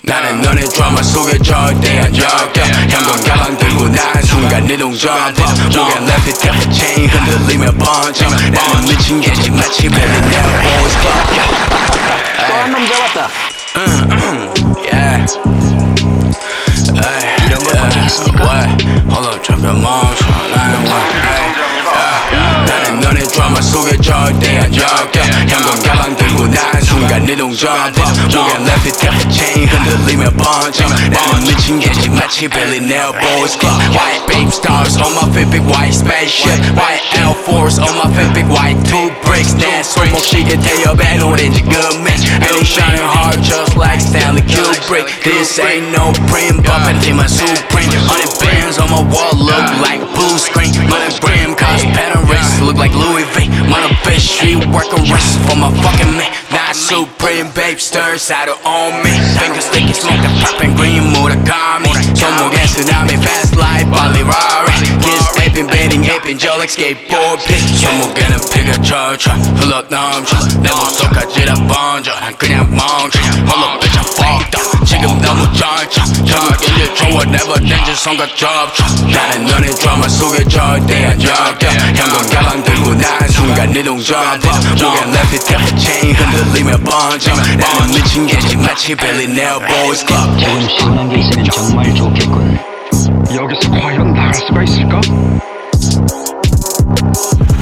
나는 너네 드라마 속에 절대 안 적혀 현관 가방 들고 난 순간 이동 점프 목에 left it left chain 흔들리며 번쩍 나는 미친 개지 마치 벨리 내 boys club 또 한 놈 잡았다. yeah 이런 걸 본 적 있습니까? Hold up 잠깐 멈춰 나는 너네 드라마 속에 절대 안 적혀 현관 가방 들고 난 순간 이동 점프 목에 left it left chain 흔들리며 번쩍 나는 미친 개지 마치 벨리 내 boys club White babe stars on my fit big white spaceship White Air Force on my fit big white two bricks 내 손목시계 태엽엔 오렌지 금맥 And it's shining hard just like Stanley Kubrick This ain't no prim 팬티만 supreme 100 bands on my wall look like blue screen 100 brim cause pattern wrists look like Louis V 100 bitch street working wrists for my fucking man Not supreme babe stir saddle on me Finger sticky smoking popping green 무라카미 손목에 쓰나미 fast life 발리 Rari Kids taping baiting aping 저 like skateboard pitch 손목에는 피가 철철 흘러 넘쳐 내 몸속까지 다 번져 난 그냥 멈춰 Hold up bitch I'm fucked up 지금 너무 쩔쩔 저기 일 좋아 never danger 손과 접촉 나는 너네 드라마 속에 절대 안 적혀 현관 가방 들고 난 순간 이동 점프 목에 left it left chain 흔들리며 번쩍 나는 미친 개지 마치 벨리 내 boys club 조금 시원한 게 있으면 정말 좋겠군. 여기서 과연 나갈 수가 있을까?